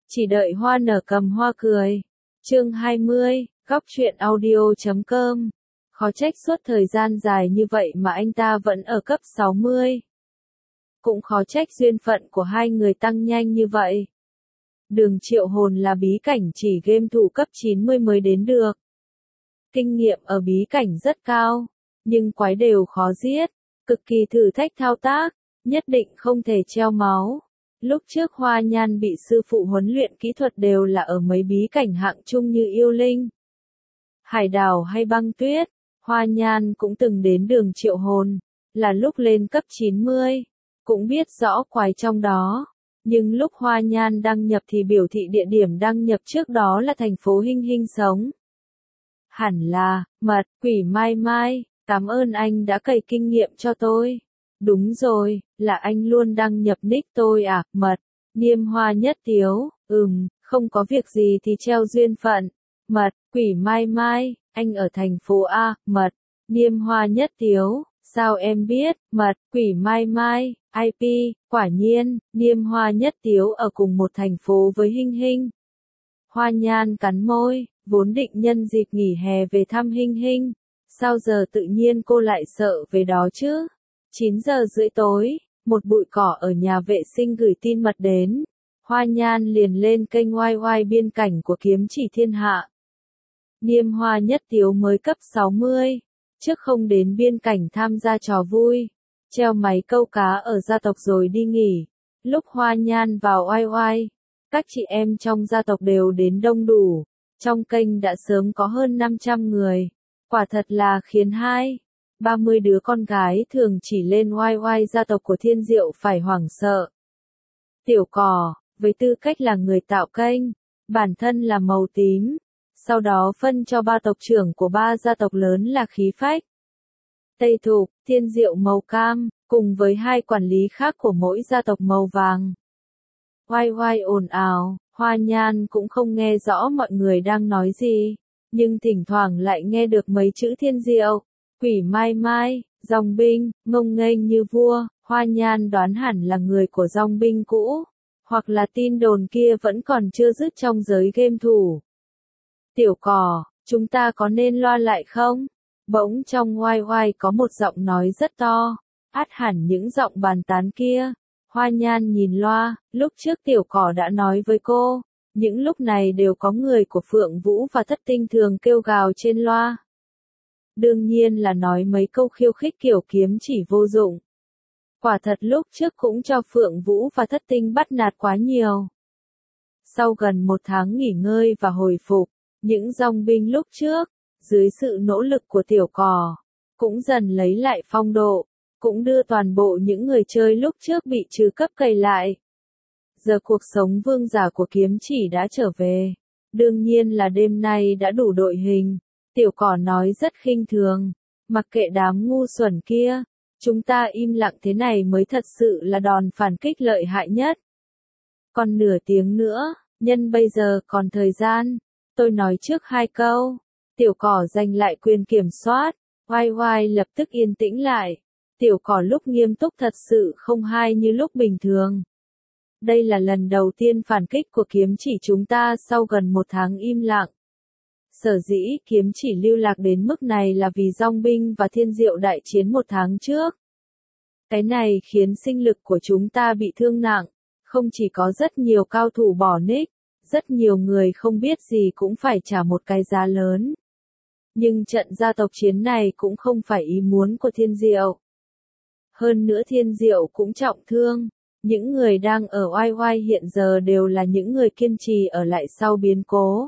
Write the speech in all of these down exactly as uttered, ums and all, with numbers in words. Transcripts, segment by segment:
Chỉ đợi hoa nở cầm hoa cười. Chương hai mươi, góc truyện audio chấm com. Khó trách suốt thời gian dài như vậy mà anh ta vẫn ở cấp sáu mươi. Cũng khó trách duyên phận của hai người tăng nhanh như vậy. Đường triệu hồn là bí cảnh chỉ game thủ cấp chín mươi mới đến được. Kinh nghiệm ở bí cảnh rất cao, nhưng quái đều khó giết, cực kỳ thử thách thao tác, nhất định không thể treo máu. Lúc trước Hoa Nhan bị sư phụ huấn luyện kỹ thuật đều là ở mấy bí cảnh hạng trung như yêu linh, hải đảo hay băng tuyết. Hoa Nhan cũng từng đến đường triệu hồn, là lúc lên cấp chín mươi, cũng biết rõ quái trong đó. Nhưng lúc Hoa Nhan đăng nhập thì biểu thị địa điểm đăng nhập trước đó là thành phố Hinh Hinh sống. Hẳn là, mật, quỷ Mai Mai, cảm ơn anh đã cày kinh nghiệm cho tôi. Đúng rồi, là anh luôn đăng nhập nick tôi à, mật, Niêm Hoa Nhất Tiếu, ừm, không có việc gì thì treo duyên phận. Mật, quỷ Mai Mai, anh ở thành phố A, mật, Niêm Hoa Nhất Tiếu, sao em biết, mật, quỷ Mai Mai, i pê, quả nhiên, Niêm Hoa Nhất Tiếu ở cùng một thành phố với Hinh Hinh. Hoa Nhan cắn môi, vốn định nhân dịp nghỉ hè về thăm Hinh Hinh, sao giờ tự nhiên cô lại sợ về đó chứ? chín giờ rưỡi tối, một bụi cỏ ở nhà vệ sinh gửi tin mật đến. Hoa Nhan liền lên kênh oai oai biên cảnh của kiếm chỉ thiên hạ. Niêm Hoa Nhất Tiếu mới cấp sáu mươi, trước không đến biên cảnh tham gia trò vui, treo máy câu cá ở gia tộc rồi đi nghỉ. Lúc Hoa Nhan vào oai oai, các chị em trong gia tộc đều đến đông đủ, trong kênh đã sớm có hơn năm trăm người, quả thật là khiến hai, ba mươi đứa con gái thường chỉ lên oai oai gia tộc của Thiên Diệu phải hoảng sợ. Tiểu Cỏ, với tư cách là người tạo kênh, bản thân là màu tím, sau đó phân cho ba tộc trưởng của ba gia tộc lớn là Khí Phách, Tây Thục, Thiên Diệu màu cam, cùng với hai quản lý khác của mỗi gia tộc màu vàng. Oai oai ồn ào, Hoa Nhan cũng không nghe rõ mọi người đang nói gì, nhưng thỉnh thoảng lại nghe được mấy chữ Thiên Diệu, quỷ Mai Mai, dòng binh, ngông nghênh như vua. Hoa Nhan đoán hẳn là người của dòng binh cũ, hoặc là tin đồn kia vẫn còn chưa dứt trong giới game thủ. Tiểu Cỏ, chúng ta có nên loa lại không? Bỗng trong oai oai có một giọng nói rất to, át hẳn những giọng bàn tán kia. Hoa Nhan nhìn loa, lúc trước Tiểu Cỏ đã nói với cô, những lúc này đều có người của Phượng Vũ và Thất Tinh thường kêu gào trên loa. Đương nhiên là nói mấy câu khiêu khích kiểu kiếm chỉ vô dụng. Quả thật lúc trước cũng cho Phượng Vũ và Thất Tinh bắt nạt quá nhiều. Sau gần một tháng nghỉ ngơi và hồi phục, những dòng binh lúc trước, dưới sự nỗ lực của Tiểu Cỏ, cũng dần lấy lại phong độ, cũng đưa toàn bộ những người chơi lúc trước bị trừ cấp cày lại. Giờ cuộc sống vương giả của kiếm chỉ đã trở về. Đương nhiên là đêm nay đã đủ đội hình. Tiểu Cỏ nói rất khinh thường, mặc kệ đám ngu xuẩn kia, chúng ta im lặng thế này mới thật sự là đòn phản kích lợi hại nhất. Còn nửa tiếng nữa, nhân bây giờ còn thời gian, tôi nói trước hai câu. Tiểu Cỏ giành lại quyền kiểm soát, oai oai lập tức yên tĩnh lại. Tiểu Cỏ lúc nghiêm túc thật sự không hay như lúc bình thường. Đây là lần đầu tiên phản kích của kiếm chỉ chúng ta sau gần một tháng im lặng. Sở dĩ kiếm chỉ lưu lạc đến mức này là vì dòng binh và Thiên Diệu đại chiến một tháng trước. Cái này khiến sinh lực của chúng ta bị thương nặng, không chỉ có rất nhiều cao thủ bỏ nick, rất nhiều người không biết gì cũng phải trả một cái giá lớn. Nhưng trận gia tộc chiến này cũng không phải ý muốn của Thiên Diệu. Hơn nữa Thiên Diệu cũng trọng thương, những người đang ở oai oai hiện giờ đều là những người kiên trì ở lại sau biến cố.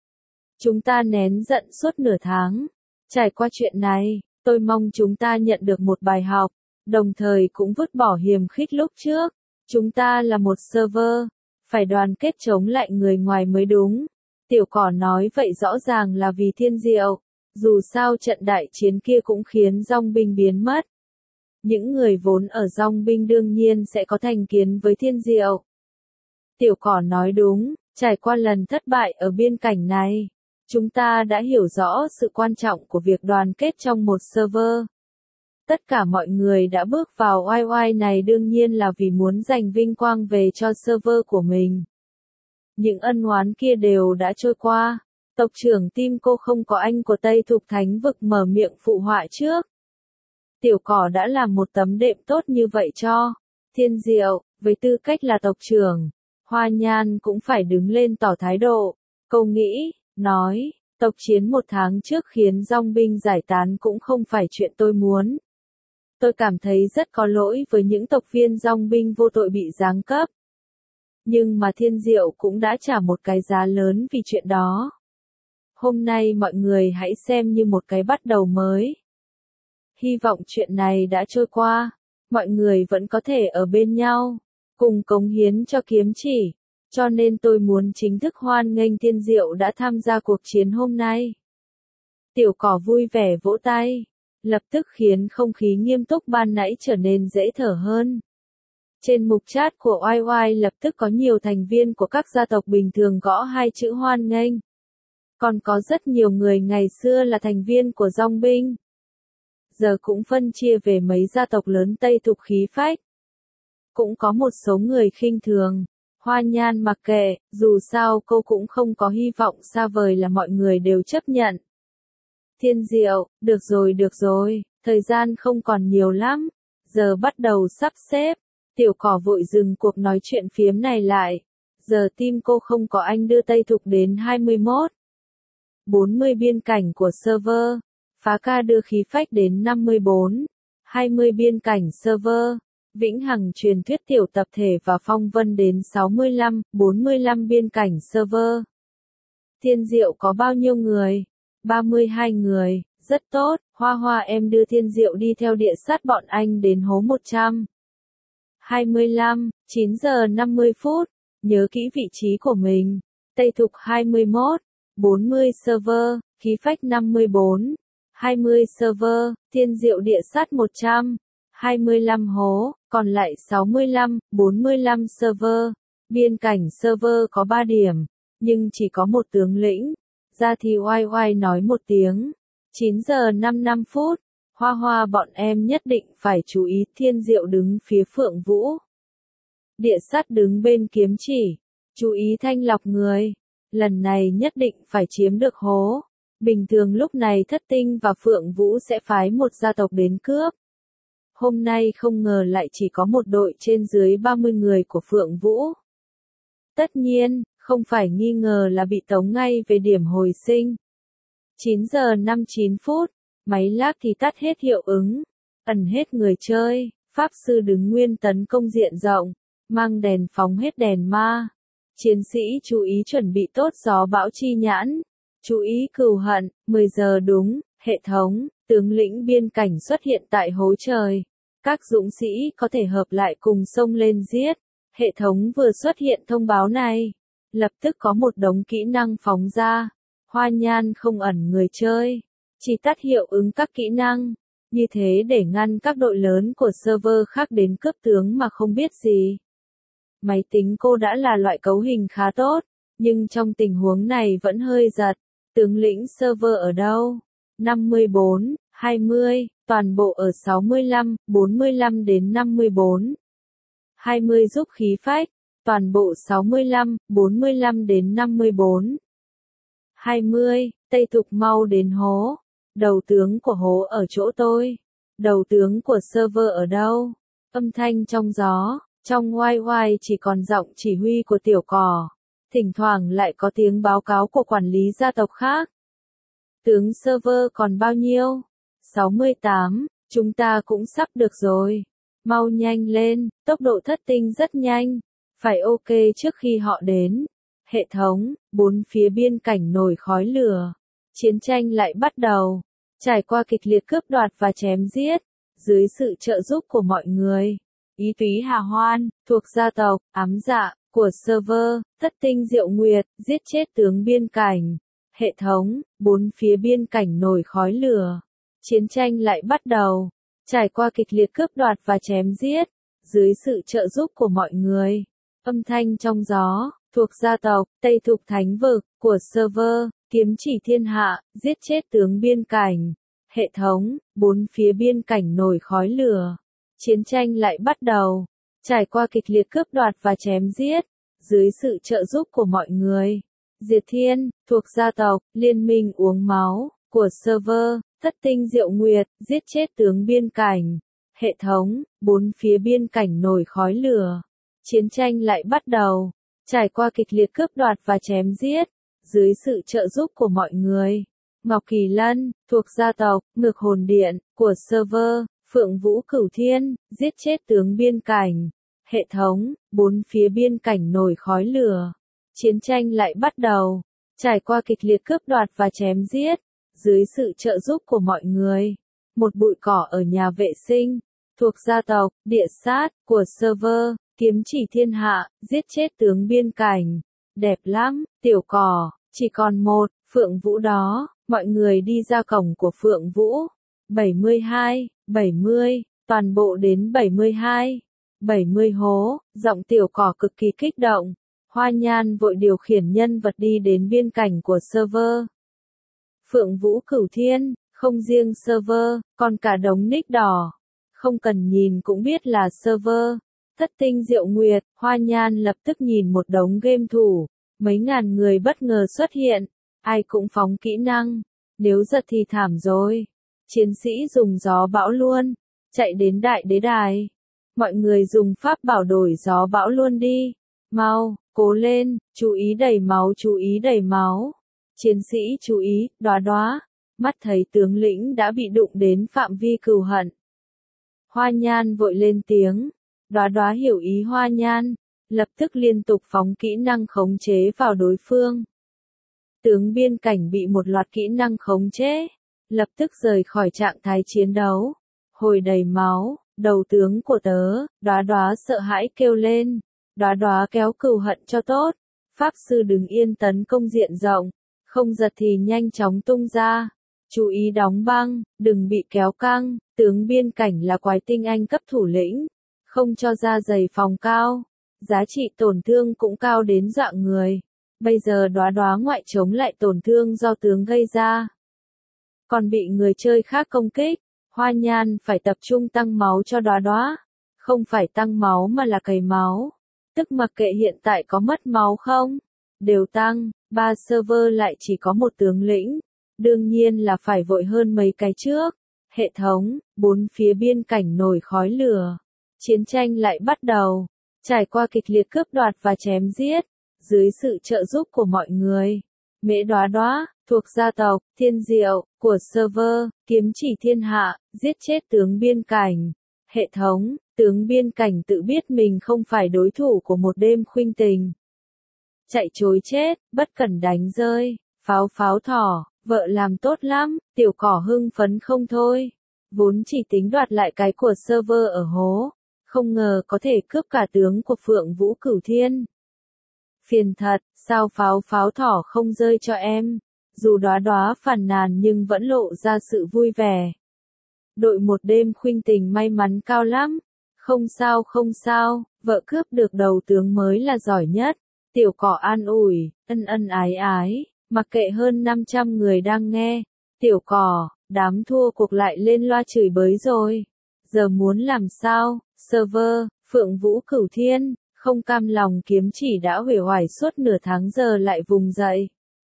Chúng ta nén giận suốt nửa tháng. Trải qua chuyện này, tôi mong chúng ta nhận được một bài học, đồng thời cũng vứt bỏ hiềm khích lúc trước. Chúng ta là một server, phải đoàn kết chống lại người ngoài mới đúng. Tiểu Cỏ nói vậy rõ ràng là vì Thiên Diệu, dù sao trận đại chiến kia cũng khiến dòng binh biến mất. Những người vốn ở dòng binh đương nhiên sẽ có thành kiến với Thiên Diệu. Tiểu Cỏ nói đúng, trải qua lần thất bại ở biên cảnh này, chúng ta đã hiểu rõ sự quan trọng của việc đoàn kết trong một server. Tất cả mọi người đã bước vào oai oai này đương nhiên là vì muốn giành vinh quang về cho server của mình. Những ân oán kia đều đã trôi qua. Tộc trưởng Tim Cô không có anh của Tây Thục Thánh Vực mở miệng phụ họa trước. Tiểu cỏ đã làm một tấm đệm tốt như vậy cho Thiên Diệu, với tư cách là tộc trưởng, Hoa Nhan cũng phải đứng lên tỏ thái độ. Cô nghĩ, nói, tộc chiến một tháng trước khiến dòng binh giải tán cũng không phải chuyện tôi muốn. Tôi cảm thấy rất có lỗi với những tộc viên dòng binh vô tội bị giáng cấp. Nhưng mà Thiên Diệu cũng đã trả một cái giá lớn vì chuyện đó. Hôm nay mọi người hãy xem như một cái bắt đầu mới. Hy vọng chuyện này đã trôi qua, mọi người vẫn có thể ở bên nhau, cùng cống hiến cho kiếm chỉ. Cho nên tôi muốn chính thức hoan nghênh Thiên Diệu đã tham gia cuộc chiến hôm nay. Tiểu cỏ vui vẻ vỗ tay, lập tức khiến không khí nghiêm túc ban nãy trở nên dễ thở hơn. Trên mục chat của oai oai lập tức có nhiều thành viên của các gia tộc bình thường gõ hai chữ hoan nghênh. Còn có rất nhiều người ngày xưa là thành viên của dòng binh. Giờ cũng phân chia về mấy gia tộc lớn Tây Thục khí phách. Cũng có một số người khinh thường. Hoa Nhan mặc kệ, dù sao cô cũng không có hy vọng xa vời là mọi người đều chấp nhận. Thiên Diệu, được rồi được rồi, thời gian không còn nhiều lắm. Giờ bắt đầu sắp xếp. Tiểu cỏ vội dừng cuộc nói chuyện phiếm này lại. Giờ Tim Cô không có anh đưa Tây Thục đến hai mươi mốt. bốn mươi biên cảnh của server. Phá ca đưa khí phách đến năm mươi bốn. hai mươi biên cảnh server. Vĩnh Hằng truyền thuyết tiểu tập thể và phong vân đến sáu mươi lăm, bốn mươi lăm biên cảnh server. Thiên Diệu có bao nhiêu người? ba mươi hai người, rất tốt, Hoa Hoa em đưa Thiên Diệu đi theo địa sát bọn anh đến hố một trăm. hai mươi lăm, chín giờ năm mươi phút, nhớ kỹ vị trí của mình. Tây Thục hai mươi mốt, bốn mươi server, khí phách năm mươi bốn, hai mươi server, Thiên Diệu địa sát một trăm. hai mươi lăm hố, còn lại sáu mươi lăm, bốn mươi lăm server. Biên cảnh server có ba điểm, nhưng chỉ có một tướng lĩnh. Ra thì oai oai nói một tiếng. chín giờ năm mươi lăm phút, Hoa Hoa bọn em nhất định phải chú ý. Thiên Diệu đứng phía Phượng Vũ. Địa sát đứng bên kiếm chỉ. Chú ý thanh lọc người. Lần này nhất định phải chiếm được hố. Bình thường lúc này Thất Tinh và Phượng Vũ sẽ phái một gia tộc đến cướp. Hôm nay không ngờ lại chỉ có một đội trên dưới ba mươi người của Phượng Vũ. Tất nhiên, không phải nghi ngờ là bị tống ngay về điểm hồi sinh. chín giờ năm mươi chín phút, máy lag thì tắt hết hiệu ứng, ẩn hết người chơi, Pháp Sư đứng nguyên tấn công diện rộng, mang đèn phóng hết đèn ma. Chiến sĩ chú ý chuẩn bị tốt gió bão chi nhãn, chú ý cừu hận, mười giờ đúng, hệ thống, tướng lĩnh biên cảnh xuất hiện tại hố trời. Các dũng sĩ có thể hợp lại cùng xông lên giết. Hệ thống vừa xuất hiện thông báo này. Lập tức có một đống kỹ năng phóng ra. Hoa Nhan không ẩn người chơi. Chỉ tắt hiệu ứng các kỹ năng. Như thế để ngăn các đội lớn của server khác đến cướp tướng mà không biết gì. Máy tính cô đã là loại cấu hình khá tốt. Nhưng trong tình huống này vẫn hơi giật. Tướng lĩnh server ở đâu? năm mươi bốn, hai mươi, toàn bộ ở sáu mươi lăm, bốn mươi lăm đến năm mươi bốn. hai mươi giúp khí phách, toàn bộ sáu mươi lăm, bốn mươi lăm đến năm mươi bốn. hai mươi, Tây Thục mau đến hố. Đầu tướng của hố ở chỗ tôi. Đầu tướng của server ở đâu? Âm thanh trong gió, trong oai oai chỉ còn giọng chỉ huy của tiểu cỏ. Thỉnh thoảng lại có tiếng báo cáo của quản lý gia tộc khác. Tướng server còn bao nhiêu? sáu mươi tám, chúng ta cũng sắp được rồi. Mau nhanh lên, tốc độ Thất Tinh rất nhanh. Phải ok trước khi họ đến. Hệ thống, bốn phía biên cảnh nổi khói lửa. Chiến tranh lại bắt đầu. Trải qua kịch liệt cướp đoạt và chém giết. Dưới sự trợ giúp của mọi người. Ý Túy Hà Hoan, thuộc gia tộc, ám dạ, của server, Thất Tinh Diệu Nguyệt, giết chết tướng biên cảnh. Hệ thống, bốn phía biên cảnh nổi khói lửa. Chiến tranh lại bắt đầu. Trải qua kịch liệt cướp đoạt và chém giết. Dưới sự trợ giúp của mọi người. Âm thanh trong gió, thuộc gia tộc, Tây Thục Thánh Vực, của server, kiếm chỉ thiên hạ, giết chết tướng biên cảnh. Hệ thống, bốn phía biên cảnh nổi khói lửa. Chiến tranh lại bắt đầu. Trải qua kịch liệt cướp đoạt và chém giết. dưới sự trợ giúp của mọi người. Diệt Thiên, thuộc gia tộc, Liên minh uống máu, của server, Thất tinh Diệu Nguyệt, giết chết tướng biên cảnh. Hệ thống, bốn phía biên cảnh nổi khói lửa. Chiến tranh lại bắt đầu. Trải qua kịch liệt cướp đoạt và chém giết. Dưới sự trợ giúp của mọi người. Ngọc Kỳ Lân, thuộc gia tộc, Ngược Hồn Điện, của server, Phượng Vũ Cửu Thiên, giết chết tướng biên cảnh. Hệ thống, bốn phía biên cảnh nổi khói lửa. Chiến tranh lại bắt đầu. Trải qua kịch liệt cướp đoạt và chém giết. Dưới sự trợ giúp của mọi người. Một bụi cỏ ở nhà vệ sinh. Thuộc gia tộc, Địa Sát, của server, Kiếm Chỉ Thiên Hạ, giết chết tướng biên cảnh. Đẹp lắm, tiểu cỏ, chỉ còn một, Phượng Vũ đó, mọi người đi ra cổng của Phượng Vũ. bảy mươi hai, bảy mươi, toàn bộ đến bảy mươi hai, bảy mươi hố, giọng tiểu cỏ cực kỳ kích động. Hoa Nhan vội điều khiển nhân vật đi đến biên cảnh của server. Phượng Vũ Cửu Thiên, không riêng server, còn cả đống nick đỏ. Không cần nhìn cũng biết là server. Thất tinh Diệu Nguyệt, Hoa Nhan lập tức nhìn một đống game thủ. Mấy ngàn người bất ngờ xuất hiện. Ai cũng phóng kỹ năng. Nếu giật thì thảm rồi. Chiến sĩ dùng gió bão luôn. Chạy đến đại đế đài. Mọi người dùng pháp bảo đổi gió bão luôn đi. Mau, cố lên, chú ý đầy máu, chú ý đầy máu. Chiến sĩ chú ý, đóa đóa. Mắt thấy tướng lĩnh đã bị đụng đến phạm vi cừu hận. Hoa Nhan vội lên tiếng. Đóa đóa hiểu ý Hoa Nhan. Lập tức liên tục phóng kỹ năng khống chế vào đối phương. Tướng biên cảnh bị một loạt kỹ năng khống chế. Lập tức rời khỏi trạng thái chiến đấu. Hồi đầy máu, đầu tướng của tớ, đóa đóa sợ hãi kêu lên. Đóa đóa kéo cừu hận cho tốt. Pháp sư đứng yên tấn công diện rộng. Không giật thì nhanh chóng tung ra. Chú ý đóng băng, đừng bị kéo căng. Tướng biên cảnh là quái tinh anh cấp thủ lĩnh. Không cho ra giày phòng cao. Giá trị tổn thương cũng cao đến dọa người. Bây giờ đóa đóa ngoại chống lại tổn thương do tướng gây ra. Còn bị người chơi khác công kích. Hoa Nhan phải tập trung tăng máu cho đóa đóa. Không phải tăng máu mà là cày máu. Tức mặc kệ hiện tại có mất máu không. Đều tăng, ba server lại chỉ có một tướng lĩnh. Đương nhiên là phải vội hơn mấy cái trước. Hệ thống, bốn phía biên cảnh nổi khói lửa. Chiến tranh lại bắt đầu. Trải qua kịch liệt cướp đoạt và chém giết. Dưới sự trợ giúp của mọi người. Mễ Đóa Đóa, thuộc gia tộc, Thiên Diệu, của server, Kiếm Chỉ Thiên Hạ, giết chết tướng biên cảnh. Hệ thống, tướng biên cảnh tự biết mình không phải đối thủ của một đêm khuynh tình. Chạy chối chết, bất cẩn đánh rơi, pháo pháo thỏ, vợ làm tốt lắm, tiểu cỏ hưng phấn không thôi. Vốn chỉ tính đoạt lại cái của server ở hố. Không ngờ có thể cướp cả tướng của Phượng Vũ Cửu Thiên. Phiền thật, sao pháo pháo thỏ không rơi cho em. Dù đóa đóa phàn nàn nhưng vẫn lộ ra sự vui vẻ. Đội một đêm khuynh tình may mắn cao lắm. Không sao không sao, vợ cướp được đầu tướng mới là giỏi nhất. Tiểu cỏ an ủi, ân ân ái ái, mặc kệ hơn năm trăm người đang nghe. Tiểu cỏ, đám thua cuộc lại lên loa chửi bới rồi. Giờ muốn làm sao? Server, Phượng Vũ Cửu Thiên, không cam lòng Kiếm Chỉ đã huề hoài suốt nửa tháng giờ lại vùng dậy.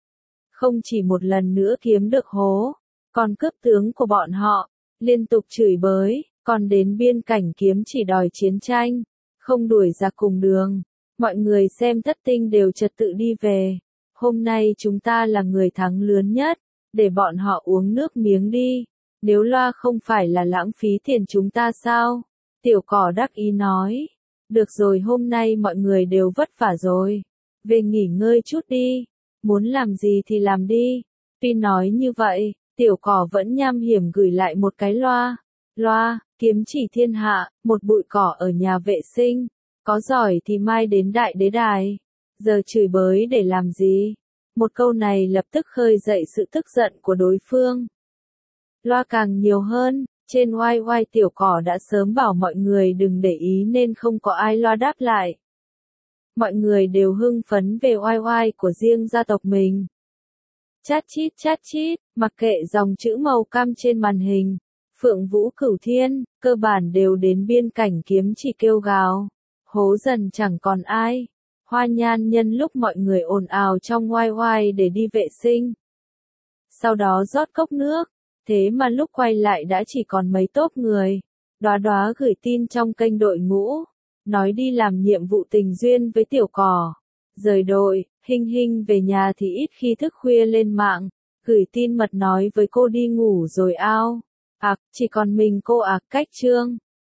Không chỉ một lần nữa kiếm được hố, còn cướp tướng của bọn họ, liên tục chửi bới, còn đến biên cảnh Kiếm Chỉ đòi chiến tranh, không đuổi ra cùng đường. Mọi người xem thất tinh đều trật tự đi về. Hôm nay chúng ta là người thắng lớn nhất, để bọn họ uống nước miếng đi. Nếu loa không phải là lãng phí tiền chúng ta sao? Tiểu cỏ đắc ý nói. Được rồi, hôm nay mọi người đều vất vả rồi. Về nghỉ ngơi chút đi. Muốn làm gì thì làm đi. Tuy nói như vậy, tiểu cỏ vẫn nham hiểm gửi lại một cái loa. Loa, Kiếm Chỉ Thiên Hạ, một bụi cỏ ở nhà vệ sinh. Có giỏi thì mai đến đại đế đài. Giờ chửi bới để làm gì? Một câu này lập tức khơi dậy sự tức giận của đối phương. Loa càng nhiều hơn, trên oai oai tiểu cỏ đã sớm bảo mọi người đừng để ý nên không có ai loa đáp lại. Mọi người đều hưng phấn về oai oai của riêng gia tộc mình. Chát chít chát chít, mặc kệ dòng chữ màu cam trên màn hình, Phượng Vũ Cửu Thiên, cơ bản đều đến biên cảnh Kiếm Chỉ kêu gào. Hố dần chẳng còn ai. Hoa Nhan nhân lúc mọi người ồn ào trong oai oai để đi vệ sinh. Sau đó rót cốc nước, thế mà lúc quay lại đã chỉ còn mấy tốp người. Đóa Đóa gửi tin trong kênh đội ngũ, nói đi làm nhiệm vụ tình duyên với tiểu cỏ. Rời đội, Hinh Hinh về nhà thì ít khi thức khuya lên mạng, gửi tin mật nói với cô đi ngủ rồi ao. Ặc, chỉ còn mình cô ạc cách chương.